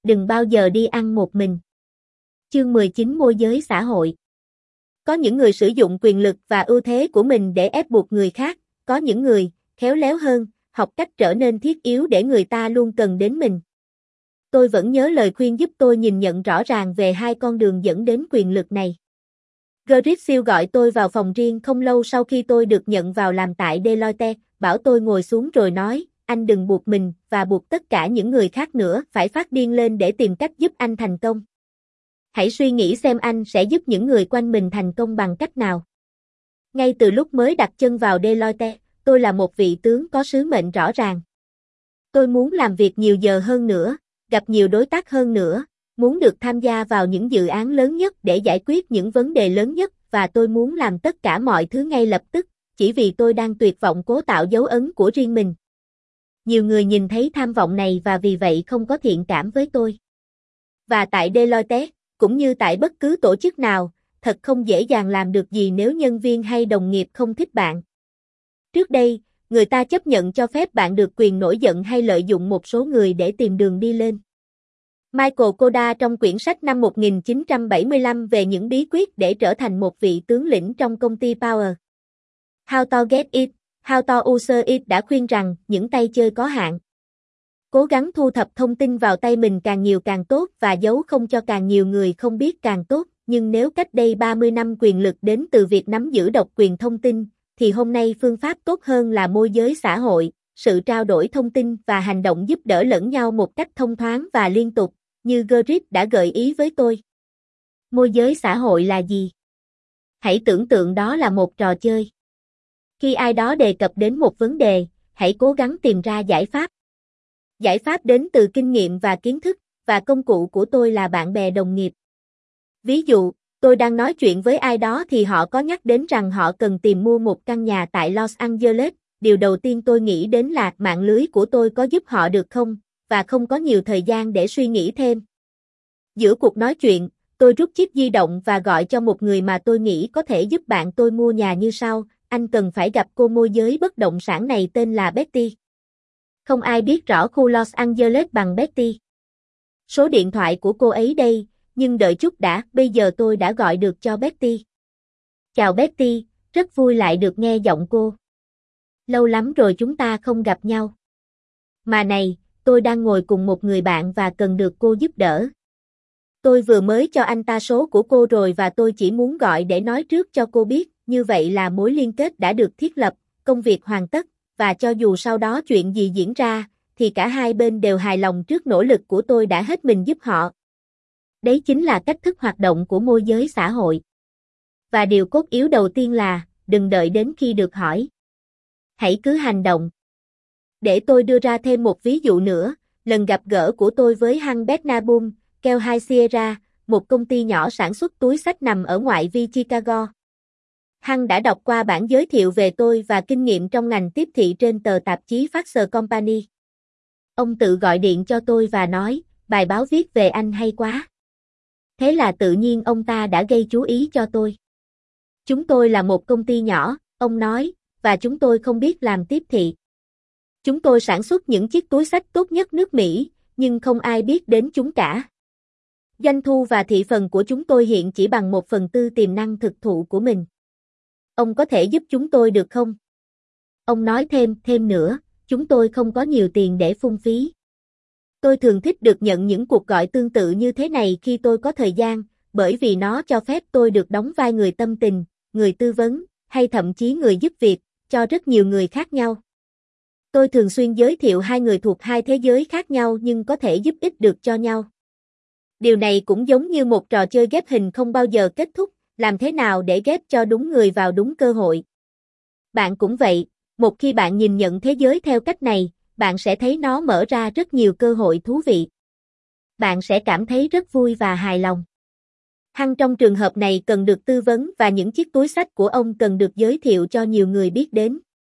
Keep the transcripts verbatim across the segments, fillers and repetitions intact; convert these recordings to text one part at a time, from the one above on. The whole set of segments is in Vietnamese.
đừng bao giờ đi ăn một mình. Chương mười chín Môi giới xã hội. Có những người sử dụng quyền lực và ưu thế của mình để ép buộc người khác, có những người, khéo léo hơn, học cách trở nên thiết yếu để người ta luôn cần đến mình. Tôi vẫn nhớ lời khuyên giúp tôi nhìn nhận rõ ràng về hai con đường dẫn đến quyền lực này. Gritfield gọi tôi vào phòng riêng không lâu sau khi tôi được nhận vào làm tại Deloitte, bảo tôi ngồi xuống rồi nói, anh đừng buộc mình và buộc tất cả những người khác nữa phải phát điên lên để tìm cách giúp anh thành công. Hãy suy nghĩ xem anh sẽ giúp những người quanh mình thành công bằng cách nào. Ngay từ lúc mới đặt chân vào Deloitte, tôi là một vị tướng có sứ mệnh rõ ràng. Tôi muốn làm việc nhiều giờ hơn nữa, gặp nhiều đối tác hơn nữa, muốn được tham gia vào những dự án lớn nhất để giải quyết những vấn đề lớn nhất và tôi muốn làm tất cả mọi thứ ngay lập tức, chỉ vì tôi đang tuyệt vọng cố tạo dấu ấn của riêng mình. Nhiều người nhìn thấy tham vọng này và vì vậy không có thiện cảm với tôi. Và tại Deloitte, cũng như tại bất cứ tổ chức nào, thật không dễ dàng làm được gì nếu nhân viên hay đồng nghiệp không thích bạn. Trước đây, người ta chấp nhận cho phép bạn được quyền nổi giận hay lợi dụng một số người để tìm đường đi lên. Michael Koda trong quyển sách năm một nghìn chín trăm bảy mươi lăm về những bí quyết để trở thành một vị tướng lĩnh trong công ty Power. How to Get It, How to Use It đã khuyên rằng những tay chơi có hạn. Cố gắng thu thập thông tin vào tay mình càng nhiều càng tốt và giấu không cho càng nhiều người không biết càng tốt, nhưng nếu cách đây ba mươi năm quyền lực đến từ việc nắm giữ độc quyền thông tin, thì hôm nay phương pháp tốt hơn là môi giới xã hội, sự trao đổi thông tin và hành động giúp đỡ lẫn nhau một cách thông thoáng và liên tục, như Grit đã gợi ý với tôi. Môi giới xã hội là gì? Hãy tưởng tượng đó là một trò chơi. Khi ai đó đề cập đến một vấn đề, hãy cố gắng tìm ra giải pháp. Giải pháp đến từ kinh nghiệm và kiến thức, và công cụ của tôi là bạn bè đồng nghiệp. Ví dụ, tôi đang nói chuyện với ai đó thì họ có nhắc đến rằng họ cần tìm mua một căn nhà tại Los Angeles, điều đầu tiên tôi nghĩ đến là mạng lưới của tôi có giúp họ được không, và không có nhiều thời gian để suy nghĩ thêm. Giữa cuộc nói chuyện, tôi rút chiếc di động và gọi cho một người mà tôi nghĩ có thể giúp bạn tôi mua nhà như sau, anh cần phải gặp cô môi giới bất động sản này tên là Betty. Không ai biết rõ khu Los Angeles bằng Betty. Số điện thoại của cô ấy đây, nhưng đợi chút đã, bây giờ tôi đã gọi được cho Betty. Chào Betty, rất vui lại được nghe giọng cô. Lâu lắm rồi chúng ta không gặp nhau. Mà này, tôi đang ngồi cùng một người bạn và cần được cô giúp đỡ. Tôi vừa mới cho anh ta số của cô rồi và tôi chỉ muốn gọi để nói trước cho cô biết, như vậy là mối liên kết đã được thiết lập, công việc hoàn tất, và cho dù sau đó chuyện gì diễn ra, thì cả hai bên đều hài lòng trước nỗ lực của tôi đã hết mình giúp họ. Đấy chính là cách thức hoạt động của môi giới xã hội. Và điều cốt yếu đầu tiên là, đừng đợi đến khi được hỏi. Hãy cứ hành động. Để tôi đưa ra thêm một ví dụ nữa, lần gặp gỡ của tôi với Hung Bernabum, Keo High Sierra, một công ty nhỏ sản xuất túi xách nằm ở ngoại vi Chicago. Hung đã đọc qua bản giới thiệu về tôi và kinh nghiệm trong ngành tiếp thị trên tờ tạp chí Faxer Company. Ông tự gọi điện cho tôi và nói, bài báo viết về anh hay quá. Thế là tự nhiên ông ta đã gây chú ý cho tôi. Chúng tôi là một công ty nhỏ, ông nói, và chúng tôi không biết làm tiếp thị. Chúng tôi sản xuất những chiếc túi xách tốt nhất nước Mỹ, nhưng không ai biết đến chúng cả. Doanh thu và thị phần của chúng tôi hiện chỉ bằng một phần tư tiềm năng thực thụ của mình. Ông có thể giúp chúng tôi được không? Ông nói thêm, thêm nữa, chúng tôi không có nhiều tiền để phung phí. Tôi thường thích được nhận những cuộc gọi tương tự như thế này khi tôi có thời gian, bởi vì nó cho phép tôi được đóng vai người tâm tình, người tư vấn, hay thậm chí người giúp việc, cho rất nhiều người khác nhau. Tôi thường xuyên giới thiệu hai người thuộc hai thế giới khác nhau nhưng có thể giúp ích được cho nhau. Điều này cũng giống như một trò chơi ghép hình không bao giờ kết thúc, làm thế nào để ghép cho đúng người vào đúng cơ hội. Bạn cũng vậy, một khi bạn nhìn nhận thế giới theo cách này, bạn sẽ thấy nó mở ra rất nhiều cơ hội thú vị. Bạn sẽ cảm thấy rất vui và hài lòng. Hung trong trường hợp này cần được tư vấn và những chiếc túi xách của ông cần được giới thiệu cho nhiều người biết đến.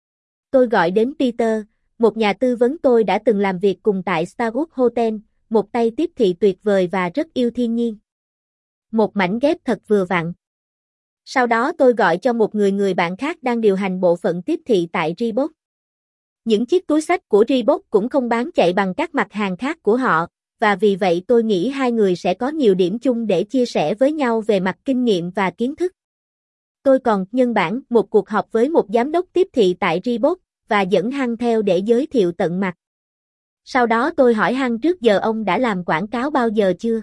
Tôi gọi đến Peter, một nhà tư vấn tôi đã từng làm việc cùng tại Starwood Hotel, một tay tiếp thị tuyệt vời và rất yêu thiên nhiên. Một mảnh ghép thật vừa vặn. Sau đó tôi gọi cho một người người bạn khác đang điều hành bộ phận tiếp thị tại Reebok. Những chiếc túi xách của Reebok cũng không bán chạy bằng các mặt hàng khác của họ, và vì vậy tôi nghĩ hai người sẽ có nhiều điểm chung để chia sẻ với nhau về mặt kinh nghiệm và kiến thức. Tôi còn nhân bản một cuộc họp với một giám đốc tiếp thị tại Reebok và dẫn Hăng theo để giới thiệu tận mặt. Sau đó tôi hỏi Hăng trước giờ ông đã làm quảng cáo bao giờ chưa?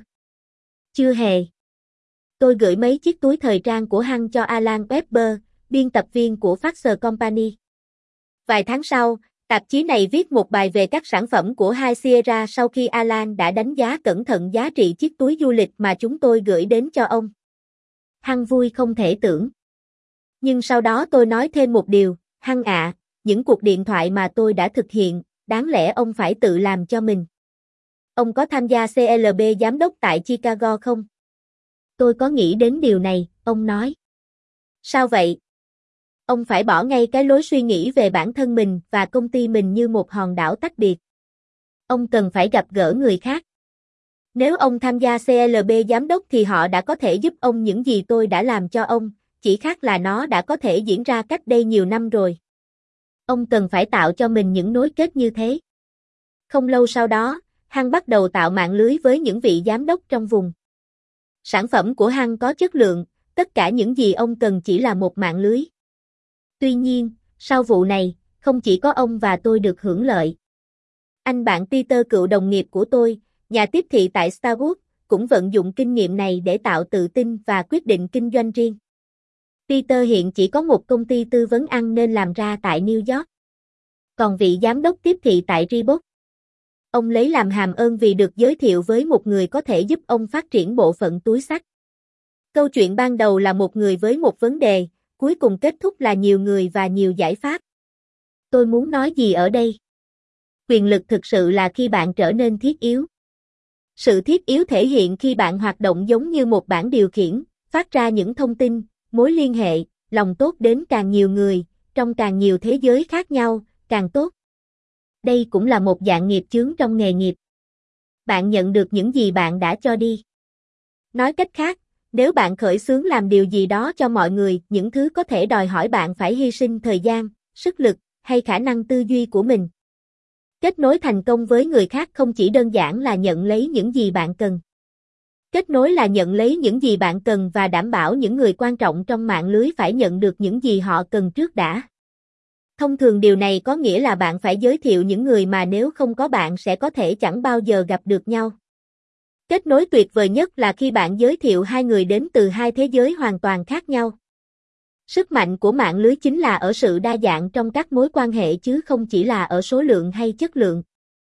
Chưa hề. Tôi gửi mấy chiếc túi thời trang của Hăng cho Alan Webber, biên tập viên của Faxer Company. Vài tháng sau, tạp chí này viết một bài về các sản phẩm của High Sierra sau khi Alan đã đánh giá cẩn thận giá trị chiếc túi du lịch mà chúng tôi gửi đến cho ông. Hăng vui không thể tưởng. Nhưng sau đó tôi nói thêm một điều, Hăng ạ, những cuộc điện thoại mà tôi đã thực hiện, đáng lẽ ông phải tự làm cho mình. Ông có tham gia xê lờ bê giám đốc tại Chicago không? Tôi có nghĩ đến điều này, ông nói. Sao vậy? Ông phải bỏ ngay cái lối suy nghĩ về bản thân mình và công ty mình như một hòn đảo tách biệt. Ông cần phải gặp gỡ người khác. Nếu ông tham gia xê lờ bê giám đốc thì họ đã có thể giúp ông những gì tôi đã làm cho ông, chỉ khác là nó đã có thể diễn ra cách đây nhiều năm rồi. Ông cần phải tạo cho mình những nối kết như thế. Không lâu sau đó, Hăng bắt đầu tạo mạng lưới với những vị giám đốc trong vùng. Sản phẩm của Hăng có chất lượng, tất cả những gì ông cần chỉ là một mạng lưới. Tuy nhiên, sau vụ này, không chỉ có ông và tôi được hưởng lợi. Anh bạn Peter, cựu đồng nghiệp của tôi, nhà tiếp thị tại Starwood, cũng vận dụng kinh nghiệm này để tạo tự tin và quyết định kinh doanh riêng. Peter hiện chỉ có một công ty tư vấn ăn nên làm ra tại New York. Còn vị giám đốc tiếp thị tại Reebok, ông lấy làm hàm ơn vì được giới thiệu với một người có thể giúp ông phát triển bộ phận túi xách. Câu chuyện ban đầu là một người với một vấn đề, cuối cùng kết thúc là nhiều người và nhiều giải pháp. Tôi muốn nói gì ở đây? Quyền lực thực sự là khi bạn trở nên thiết yếu. Sự thiết yếu thể hiện khi bạn hoạt động giống như một bảng điều khiển, phát ra những thông tin, mối liên hệ, lòng tốt đến càng nhiều người, trong càng nhiều thế giới khác nhau, càng tốt. Đây cũng là một dạng nghiệp chướng trong nghề nghiệp. Bạn nhận được những gì bạn đã cho đi. Nói cách khác, nếu bạn khởi xướng làm điều gì đó cho mọi người, những thứ có thể đòi hỏi bạn phải hy sinh thời gian, sức lực, hay khả năng tư duy của mình. Kết nối thành công với người khác không chỉ đơn giản là nhận lấy những gì bạn cần. Kết nối là nhận lấy những gì bạn cần và đảm bảo những người quan trọng trong mạng lưới phải nhận được những gì họ cần trước đã. Thông thường điều này có nghĩa là bạn phải giới thiệu những người mà nếu không có bạn sẽ có thể chẳng bao giờ gặp được nhau. Kết nối tuyệt vời nhất là khi bạn giới thiệu hai người đến từ hai thế giới hoàn toàn khác nhau. Sức mạnh của mạng lưới chính là ở sự đa dạng trong các mối quan hệ chứ không chỉ là ở số lượng hay chất lượng.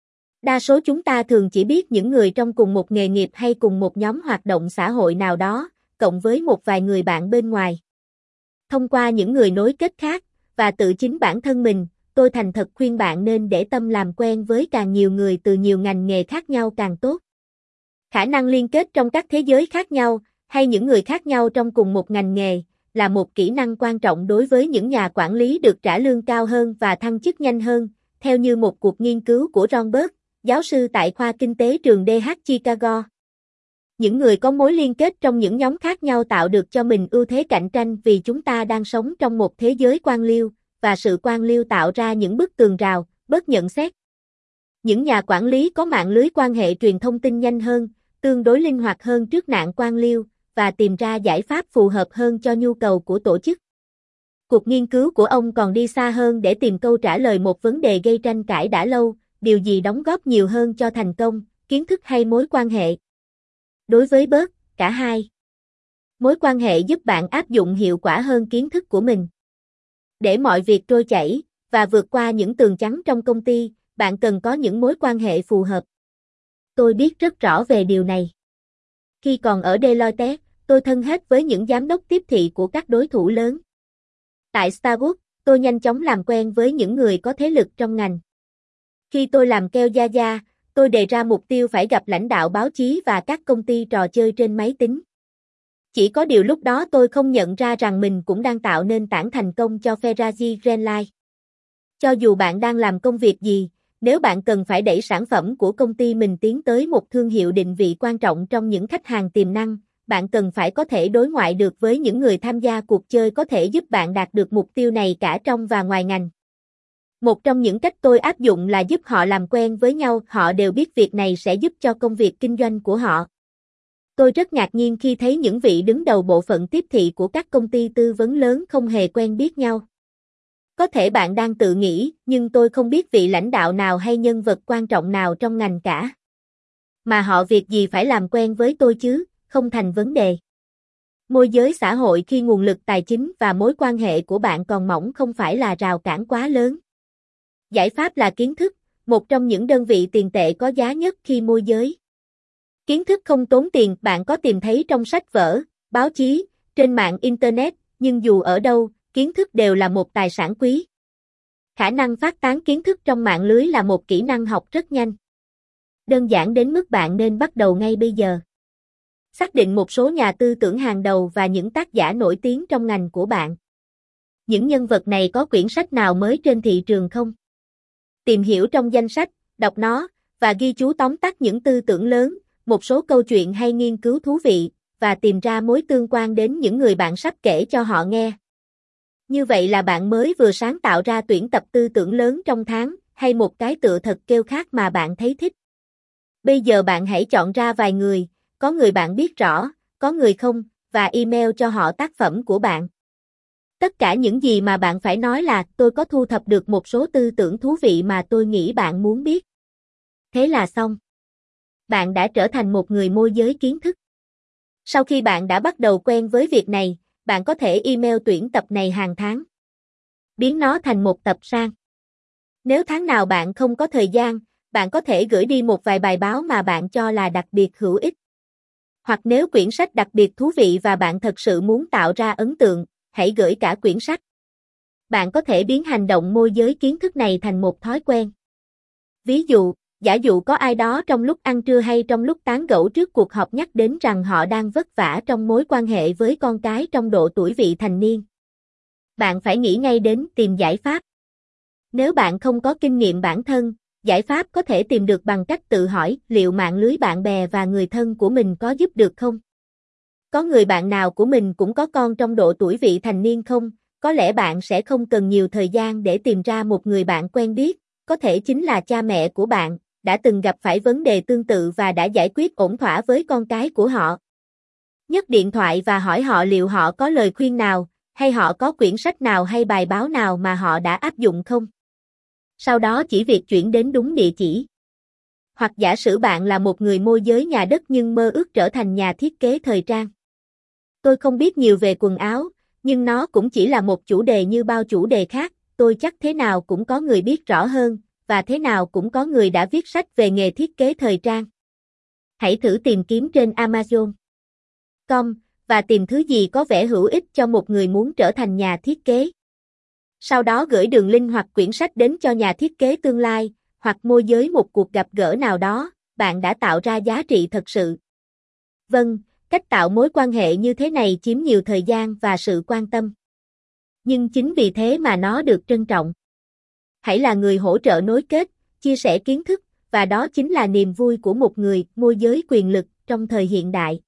Đa số chúng ta thường chỉ biết những người trong cùng một nghề nghiệp hay cùng một nhóm hoạt động xã hội nào đó, cộng với một vài người bạn bên ngoài. Thông qua những người nối kết khác, và tự chính bản thân mình, tôi thành thật khuyên bạn nên để tâm làm quen với càng nhiều người từ nhiều ngành nghề khác nhau càng tốt. Khả năng liên kết trong các thế giới khác nhau, hay những người khác nhau trong cùng một ngành nghề, là một kỹ năng quan trọng đối với những nhà quản lý được trả lương cao hơn và thăng chức nhanh hơn, theo như một cuộc nghiên cứu của Ron Berg, giáo sư tại khoa kinh tế trường đại học Chicago. Những người có mối liên kết trong những nhóm khác nhau tạo được cho mình ưu thế cạnh tranh vì chúng ta đang sống trong một thế giới quan liêu, và sự quan liêu tạo ra những bức tường rào, bớt nhận xét. Những nhà quản lý có mạng lưới quan hệ truyền thông tin nhanh hơn, tương đối linh hoạt hơn trước nạn quan liêu, và tìm ra giải pháp phù hợp hơn cho nhu cầu của tổ chức. Cuộc nghiên cứu của ông còn đi xa hơn để tìm câu trả lời một vấn đề gây tranh cãi đã lâu, điều gì đóng góp nhiều hơn cho thành công, kiến thức hay mối quan hệ? Đối với Berg, cả hai. Mối quan hệ giúp bạn áp dụng hiệu quả hơn kiến thức của mình. Để mọi việc trôi chảy, và vượt qua những tường chắn trong công ty, bạn cần có những mối quan hệ phù hợp. Tôi biết rất rõ về điều này. Khi còn ở Deloitte, tôi thân hết với những giám đốc tiếp thị của các đối thủ lớn. Tại Starwood, tôi nhanh chóng làm quen với những người có thế lực trong ngành. Khi tôi làm keo da da, tôi đề ra mục tiêu phải gặp lãnh đạo báo chí và các công ty trò chơi trên máy tính. Chỉ có điều lúc đó tôi không nhận ra rằng mình cũng đang tạo nền tảng thành công cho Ferrari Greenlight. Cho dù bạn đang làm công việc gì, nếu bạn cần phải đẩy sản phẩm của công ty mình tiến tới một thương hiệu định vị quan trọng trong những khách hàng tiềm năng, bạn cần phải có thể đối ngoại được với những người tham gia cuộc chơi có thể giúp bạn đạt được mục tiêu này cả trong và ngoài ngành. Một trong những cách tôi áp dụng là giúp họ làm quen với nhau, họ đều biết việc này sẽ giúp cho công việc kinh doanh của họ. Tôi rất ngạc nhiên khi thấy những vị đứng đầu bộ phận tiếp thị của các công ty tư vấn lớn không hề quen biết nhau. Có thể bạn đang tự nghĩ, nhưng tôi không biết vị lãnh đạo nào hay nhân vật quan trọng nào trong ngành cả. Mà họ việc gì phải làm quen với tôi chứ, không thành vấn đề. Môi giới xã hội khi nguồn lực tài chính và mối quan hệ của bạn còn mỏng không phải là rào cản quá lớn. Giải pháp là kiến thức, một trong những đơn vị tiền tệ có giá nhất khi môi giới. Kiến thức không tốn tiền, bạn có tìm thấy trong sách vở, báo chí, trên mạng Internet, nhưng dù ở đâu, kiến thức đều là một tài sản quý. Khả năng phát tán kiến thức trong mạng lưới là một kỹ năng học rất nhanh. Đơn giản đến mức bạn nên bắt đầu ngay bây giờ. Xác định một số nhà tư tưởng hàng đầu và những tác giả nổi tiếng trong ngành của bạn. Những nhân vật này có quyển sách nào mới trên thị trường không? Tìm hiểu trong danh sách, đọc nó, và ghi chú tóm tắt những tư tưởng lớn, một số câu chuyện hay nghiên cứu thú vị, và tìm ra mối tương quan đến những người bạn sắp kể cho họ nghe. Như vậy là bạn mới vừa sáng tạo ra tuyển tập tư tưởng lớn trong tháng, hay một cái tựa thật kêu khác mà bạn thấy thích. Bây giờ bạn hãy chọn ra vài người, có người bạn biết rõ, có người không, và email cho họ tác phẩm của bạn. Tất cả những gì mà bạn phải nói là tôi có thu thập được một số tư tưởng thú vị mà tôi nghĩ bạn muốn biết. Thế là xong. Bạn đã trở thành một người môi giới kiến thức. Sau khi bạn đã bắt đầu quen với việc này, bạn có thể email tuyển tập này hàng tháng. Biến nó thành một tập sang. Nếu tháng nào bạn không có thời gian, bạn có thể gửi đi một vài bài báo mà bạn cho là đặc biệt hữu ích. Hoặc nếu quyển sách đặc biệt thú vị và bạn thật sự muốn tạo ra ấn tượng, hãy gửi cả quyển sách. Bạn có thể biến hành động môi giới kiến thức này thành một thói quen. Ví dụ, giả dụ có ai đó trong lúc ăn trưa hay trong lúc tán gẫu trước cuộc họp nhắc đến rằng họ đang vất vả trong mối quan hệ với con cái trong độ tuổi vị thành niên. Bạn phải nghĩ ngay đến tìm giải pháp. Nếu bạn không có kinh nghiệm bản thân, giải pháp có thể tìm được bằng cách tự hỏi liệu mạng lưới bạn bè và người thân của mình có giúp được không? Có người bạn nào của mình cũng có con trong độ tuổi vị thành niên không? Có lẽ bạn sẽ không cần nhiều thời gian để tìm ra một người bạn quen biết, có thể chính là cha mẹ của bạn, đã từng gặp phải vấn đề tương tự và đã giải quyết ổn thỏa với con cái của họ. Nhấc điện thoại và hỏi họ liệu họ có lời khuyên nào, hay họ có quyển sách nào hay bài báo nào mà họ đã áp dụng không? Sau đó chỉ việc chuyển đến đúng địa chỉ. Hoặc giả sử bạn là một người môi giới nhà đất nhưng mơ ước trở thành nhà thiết kế thời trang. Tôi không biết nhiều về quần áo, nhưng nó cũng chỉ là một chủ đề như bao chủ đề khác, tôi chắc thế nào cũng có người biết rõ hơn, và thế nào cũng có người đã viết sách về nghề thiết kế thời trang. Hãy thử tìm kiếm trên Amazon chấm com và tìm thứ gì có vẻ hữu ích cho một người muốn trở thành nhà thiết kế. Sau đó gửi đường link hoặc quyển sách đến cho nhà thiết kế tương lai, hoặc môi giới một cuộc gặp gỡ nào đó, bạn đã tạo ra giá trị thật sự. Vâng, cách tạo mối quan hệ như thế này chiếm nhiều thời gian và sự quan tâm. Nhưng chính vì thế mà nó được trân trọng. Hãy là người hỗ trợ nối kết, chia sẻ kiến thức, và đó chính là niềm vui của một người môi giới quyền lực trong thời hiện đại.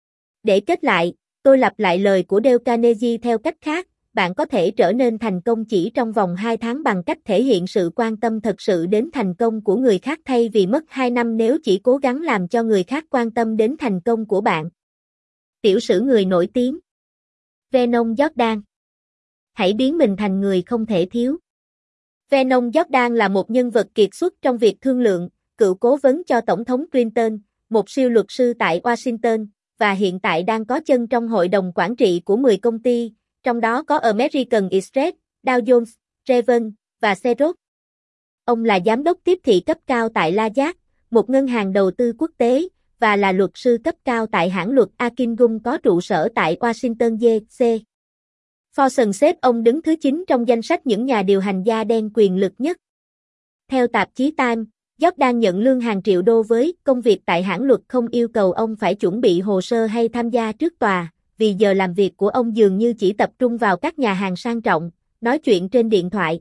Để kết lại, tôi lặp lại lời của Dale Carnegie theo cách khác, bạn có thể trở nên thành công chỉ trong vòng hai tháng bằng cách thể hiện sự quan tâm thật sự đến thành công của người khác thay vì mất hai năm nếu chỉ cố gắng làm cho người khác quan tâm đến thành công của bạn. Tiểu sử người nổi tiếng. Vernon Jordan. Hãy biến mình thành người không thể thiếu. Vernon Jordan là một nhân vật kiệt xuất trong việc thương lượng, cựu cố vấn cho Tổng thống Clinton, một siêu luật sư tại Washington, và hiện tại đang có chân trong hội đồng quản trị của mười công ty, trong đó có American Express, Dow Jones, Raven, và Xerox. Ông là giám đốc tiếp thị cấp cao tại Lazard, một ngân hàng đầu tư quốc tế, và là luật sư cấp cao tại hãng luật Akin-Gung có trụ sở tại Washington D C Fortune xếp ông đứng thứ chín trong danh sách những nhà điều hành da đen quyền lực nhất. Theo tạp chí Time, Jordan nhận lương hàng triệu đô với công việc tại hãng luật không yêu cầu ông phải chuẩn bị hồ sơ hay tham gia trước tòa, vì giờ làm việc của ông dường như chỉ tập trung vào các nhà hàng sang trọng, nói chuyện trên điện thoại.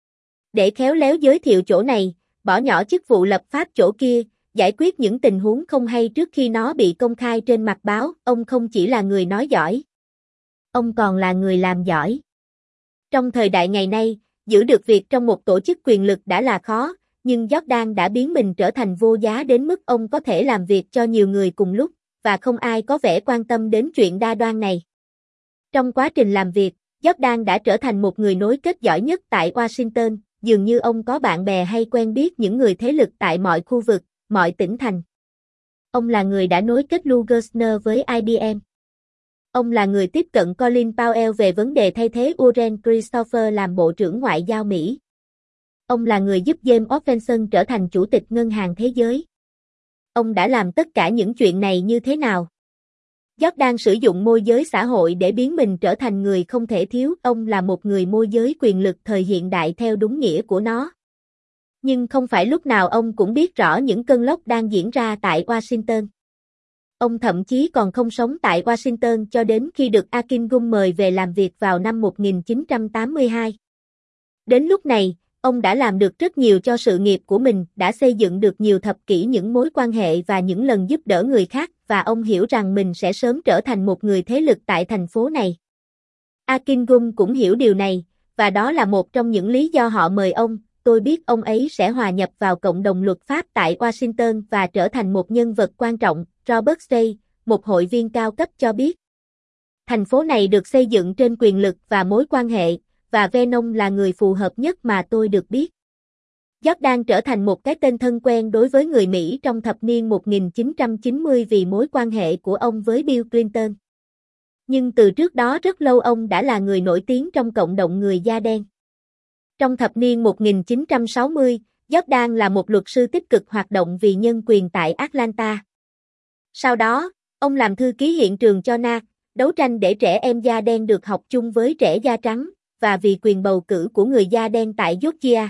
Để khéo léo giới thiệu chỗ này, bỏ nhỏ chức vụ lập pháp chỗ kia, giải quyết những tình huống không hay trước khi nó bị công khai trên mặt báo, ông không chỉ là người nói giỏi. Ông còn là người làm giỏi. Trong thời đại ngày nay, Giữ được việc trong một tổ chức quyền lực đã là khó, nhưng Jordan đã biến mình trở thành vô giá đến mức ông có thể làm việc cho nhiều người cùng lúc, và không ai có vẻ quan tâm đến chuyện đa đoan này. Trong quá trình làm việc, Jordan đã trở thành một người nối kết giỏi nhất tại Washington, dường như ông có bạn bè hay quen biết những người thế lực tại mọi khu vực, mọi tỉnh thành. Ông là người đã nối kết Lou Gerstner với I B M. Ông là người tiếp cận Colin Powell về vấn đề thay thế Warren Christopher làm Bộ trưởng Ngoại giao Mỹ. Ông là người giúp James Offenson trở thành Chủ tịch Ngân hàng Thế giới. Ông đã làm tất cả những chuyện này như thế nào? Jordan sử dụng môi giới xã hội để biến mình trở thành người không thể thiếu. Ông là một người môi giới quyền lực thời hiện đại theo đúng nghĩa của nó. Nhưng không phải lúc nào ông cũng biết rõ những cơn lốc đang diễn ra tại Washington. Ông thậm chí còn không sống tại Washington cho đến khi được Akin Gum mời về làm việc vào năm một nghìn chín trăm tám mươi hai. Đến lúc này, ông đã làm được rất nhiều cho sự nghiệp của mình, đã xây dựng được nhiều thập kỷ những mối quan hệ và những lần giúp đỡ người khác, và ông hiểu rằng mình sẽ sớm trở thành một người thế lực tại thành phố này. Akin Gum cũng hiểu điều này, và đó là một trong những lý do họ mời ông. Tôi biết ông ấy sẽ hòa nhập vào cộng đồng luật pháp tại Washington và trở thành một nhân vật quan trọng, Robert Ray, một hội viên cao cấp cho biết. Thành phố này được xây dựng trên quyền lực và mối quan hệ, và Venom là người phù hợp nhất mà tôi được biết. Jordan trở thành một cái tên thân quen đối với người Mỹ trong thập niên một nghìn chín trăm chín mươi vì mối quan hệ của ông với Bill Clinton. Nhưng từ trước đó rất lâu ông đã là người nổi tiếng trong cộng đồng người da đen. Trong thập niên một nghìn chín trăm sáu mươi, Jordan là một luật sư tích cực hoạt động vì nhân quyền tại Atlanta. Sau đó, ông làm thư ký hiện trường cho en a xê, đấu tranh để trẻ em da đen được học chung với trẻ da trắng, và vì quyền bầu cử của người da đen tại Georgia.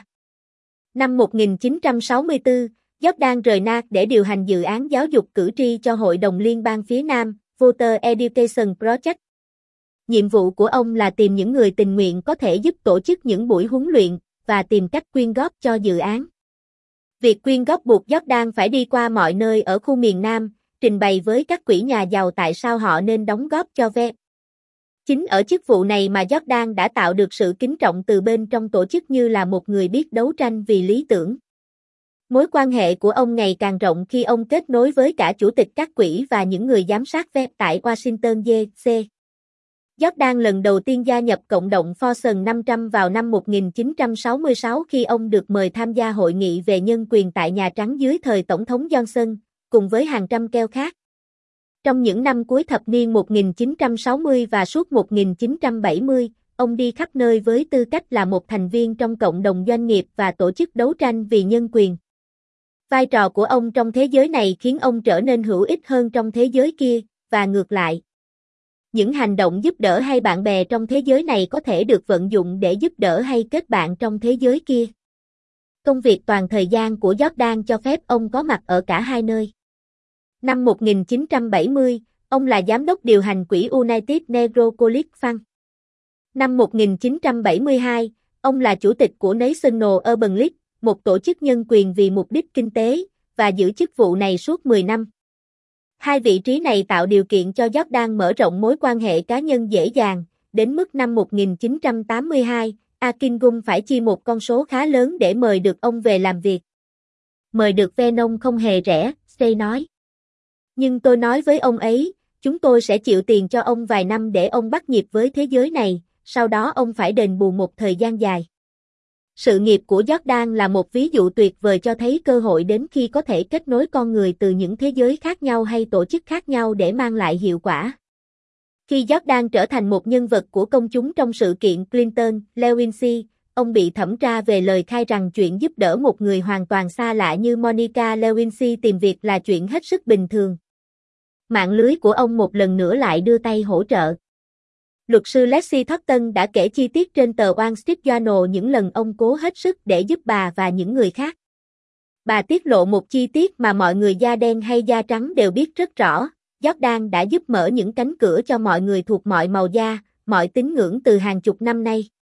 Năm một nghìn chín trăm sáu mươi tư, Jordan rời en a xê để điều hành dự án giáo dục cử tri cho Hội đồng Liên bang phía Nam, Voter Education Project. Nhiệm vụ của ông là tìm những người tình nguyện có thể giúp tổ chức những buổi huấn luyện, và tìm cách quyên góp cho dự án. Việc quyên góp buộc Jordan phải đi qua mọi nơi ở khu miền Nam, trình bày với các quỹ nhà giàu tại sao họ nên đóng góp cho vê e pê. Chính ở chức vụ này mà Jordan đã tạo được sự kính trọng từ bên trong tổ chức như là một người biết đấu tranh vì lý tưởng. Mối quan hệ của ông ngày càng rộng khi ông kết nối với cả chủ tịch các quỹ và những người giám sát vê e pê tại Washington đê xê. Jordan lần đầu tiên gia nhập cộng đồng Fortune năm trăm vào năm một nghìn chín trăm sáu mươi sáu khi ông được mời tham gia hội nghị về nhân quyền tại Nhà Trắng dưới thời Tổng thống Johnson, cùng với hàng trăm keo khác. Trong những năm cuối thập niên một nghìn chín trăm sáu mươi và suốt một nghìn chín trăm bảy mươi, ông đi khắp nơi với tư cách là một thành viên trong cộng đồng doanh nghiệp và tổ chức đấu tranh vì nhân quyền. Vai trò của ông trong thế giới này khiến ông trở nên hữu ích hơn trong thế giới kia, và ngược lại. Những hành động giúp đỡ hay bạn bè trong thế giới này có thể được vận dụng để giúp đỡ hay kết bạn trong thế giới kia. Công việc toàn thời gian của Jordan cho phép ông có mặt ở cả hai nơi. Năm một nghìn chín trăm bảy mươi, ông là giám đốc điều hành quỹ United Negro College Fund. Năm một nghìn chín trăm bảy mươi hai, ông là chủ tịch của National Urban League, một tổ chức nhân quyền vì mục đích kinh tế, và giữ chức vụ này suốt mười năm. Hai vị trí này tạo điều kiện cho Jordan mở rộng mối quan hệ cá nhân dễ dàng, đến mức năm một nghìn chín trăm tám mươi hai, Akin Gum phải chi một con số khá lớn để mời được ông về làm việc. Mời được Venom không hề rẻ, Say nói. Nhưng tôi nói với ông ấy, chúng tôi sẽ chịu tiền cho ông vài năm để ông bắt nhịp với thế giới này, sau đó ông phải đền bù một thời gian dài. Sự nghiệp của Jordan là một ví dụ tuyệt vời cho thấy cơ hội đến khi có thể kết nối con người từ những thế giới khác nhau hay tổ chức khác nhau để mang lại hiệu quả. Khi Jordan trở thành một nhân vật của công chúng trong sự kiện Clinton-Lewinsky, ông bị thẩm tra về lời khai rằng chuyện giúp đỡ một người hoàn toàn xa lạ như Monica Lewinsky tìm việc là chuyện hết sức bình thường. Mạng lưới của ông một lần nữa lại đưa tay hỗ trợ. Luật sư Lexi Thornton đã kể chi tiết trên tờ Wall Street Journal những lần ông cố hết sức để giúp bà và những người khác. Bà tiết lộ một chi tiết mà mọi người da đen hay da trắng đều biết rất rõ, Jordan đã giúp mở những cánh cửa cho mọi người thuộc mọi màu da, mọi tín ngưỡng từ hàng chục năm nay.